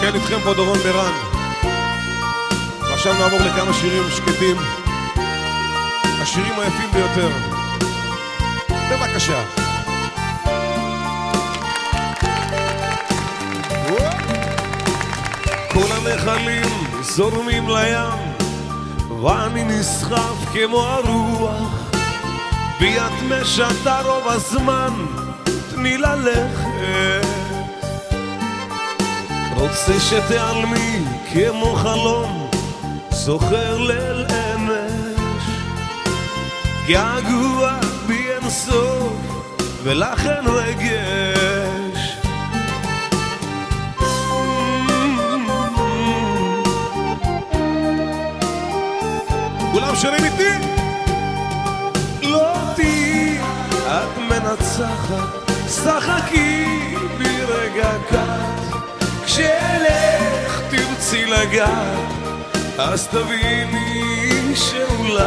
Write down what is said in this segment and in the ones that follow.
כן, איתכם פה דורון ברן. ועכשיו נעבור לכמה שירים שקטים, השירים היפים ביותר. בבקשה. כל הנחלים זורמים לים, ואני נסחף כמו הרוח, ביד משתה רוב הזמן, תני ללכת. רוצה שתעלמי כמו חלום, זוכר ליל אמש, געגוע בי אין סוף, ולכן רגש. כולם שרים איתי. לא תהי את מנצחת, שחקי ברגע קט, כשאלך תרצי לגעת, אז תביני שאולי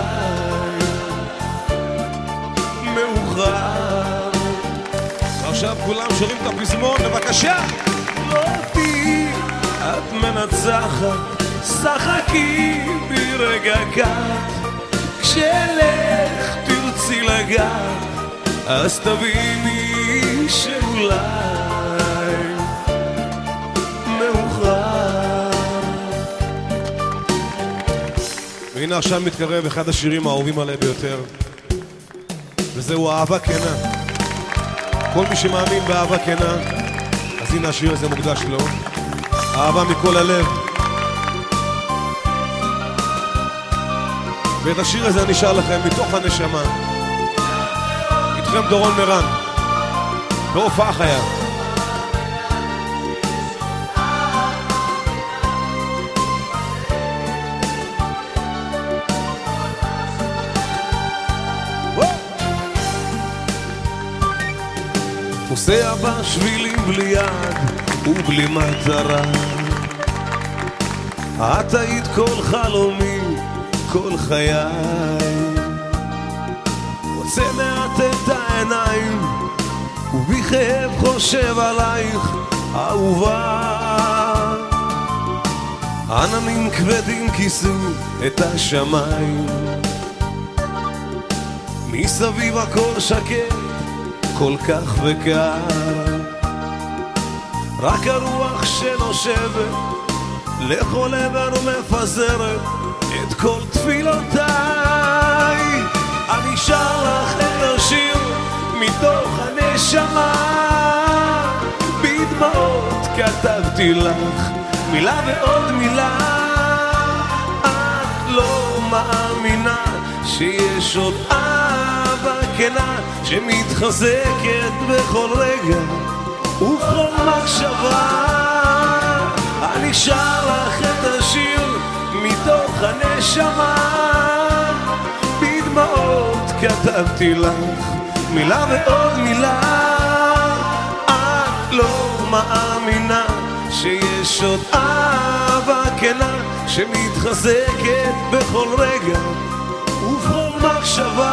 מאוחר. עכשיו כולם שרים את הפזמון, בבקשה. לא תהי את מנצחת, שחקי ברגע קט, כשאלך תרצי לגעת, אז תביני שאולי מאוחר. והנה עכשיו מתקרב אחד השירים האהובים עליי ביותר, וזהו אהבה כנה. כל מי שמאמין באהבה כנה, אז הנה השיר הזה מוקדש לו. אהבה מכל הלב. ואת השיר הזה אני שר לכם מתוך הנשמה. איתכם דורון מרן, בהופעה חיה. נוסע בשבילים בלי יד ובלי מטרה, את היית כל חלומי, כל חיי. רוצה מעט את העיניים ובכאב חושב עלייך אהובה. עננים כבדים כיסו את השמיים, מסביב הכל שקט כל כך וקר, רק הרוח שנושבת לכל עבר מפזרת את כל תפילותיי. אני שר לך את השיר מתוך הנשמה, בדמעות כתבתי לך מילה ועוד מילה. את לא מאמינה שיש עוד אהבה כנה שמתחזקת בכל רגע ובכל מחשבה. אני שר לך את השיר מתוך הנשמה, בדמעות כתבתי לך מילה ועוד מילה. את לא מאמינה שיש עוד אהבה כנה שמתחזקת בכל רגע ובכל מחשבה.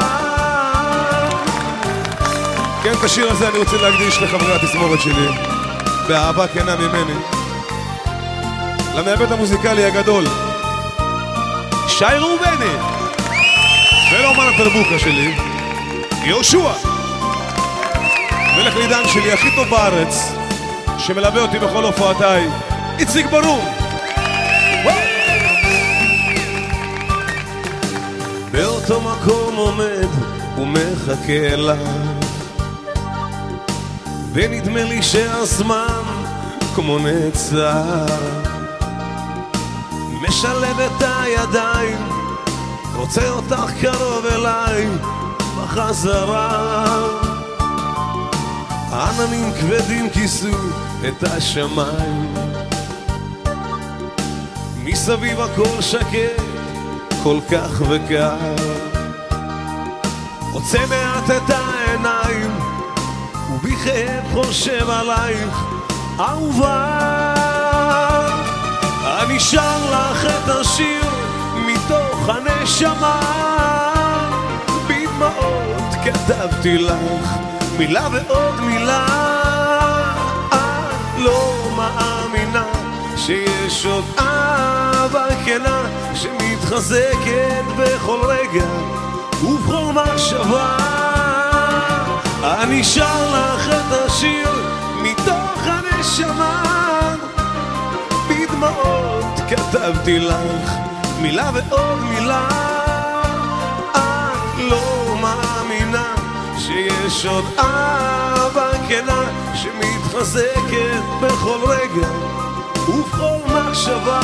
כן, את השיר הזה אני רוצה להקדיש לחברי התזמורת שלי, באהבה כנה ממני, למעבד המוזיקלי הגדול שי ראובני, ולאומן הטרבוקה שלי יהושע, מלך לידן שלי הכי טוב בארץ שמלווה אותי בכל הופעותיי, איציק ברום. באותו מקום עומד ומחכה לה, ונדמה לי שהזמן כמו נעצר, משלב את הידיים, רוצה אותך קרוב אליי בחזרה. עננים כבדים כיסו את השמיים, מסביב הכל שקט כל כך וקר, רוצה מעט את העיניים ובכאב חושב עלייך אהובה. אני שר לך את השיר מתוך הנשמה, בדמעות כתבתי לך מילה ועוד מילה. את לא מאמינה שיש עוד אהבה כנה שמתחזקת בכל רגע ובכל מחשבה. אני שר לך את השיר מתוך הנשמה, בדמעות כתבתי לך מילה ועוד מילה. את לא מאמינה שיש עוד אהבה כנה שמתחזקת בכל רגע ובכל מחשבה.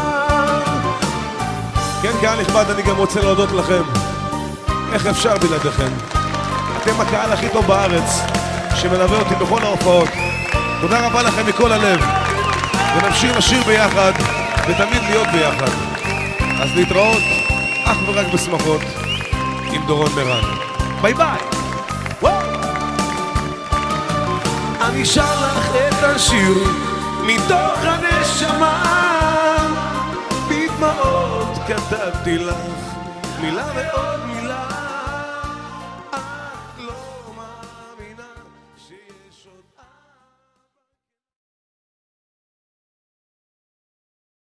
כן, קהל נכבד, אני גם רוצה להודות לכם. איך אפשר בלעדיכם? אתם הקהל הכי טוב בארץ שמלווה אותי בכל ההופעות. תודה רבה לכם מכל הלב, ונמשיך לשיר ביחד ותמיד להיות ביחד. אז להתראות אך ורק בשמחות עם דורון מרן. ביי ביי. אני שר לך את השיר מתוך הנשמה, בדמעות כתבתי לך מילה ועוד מילה.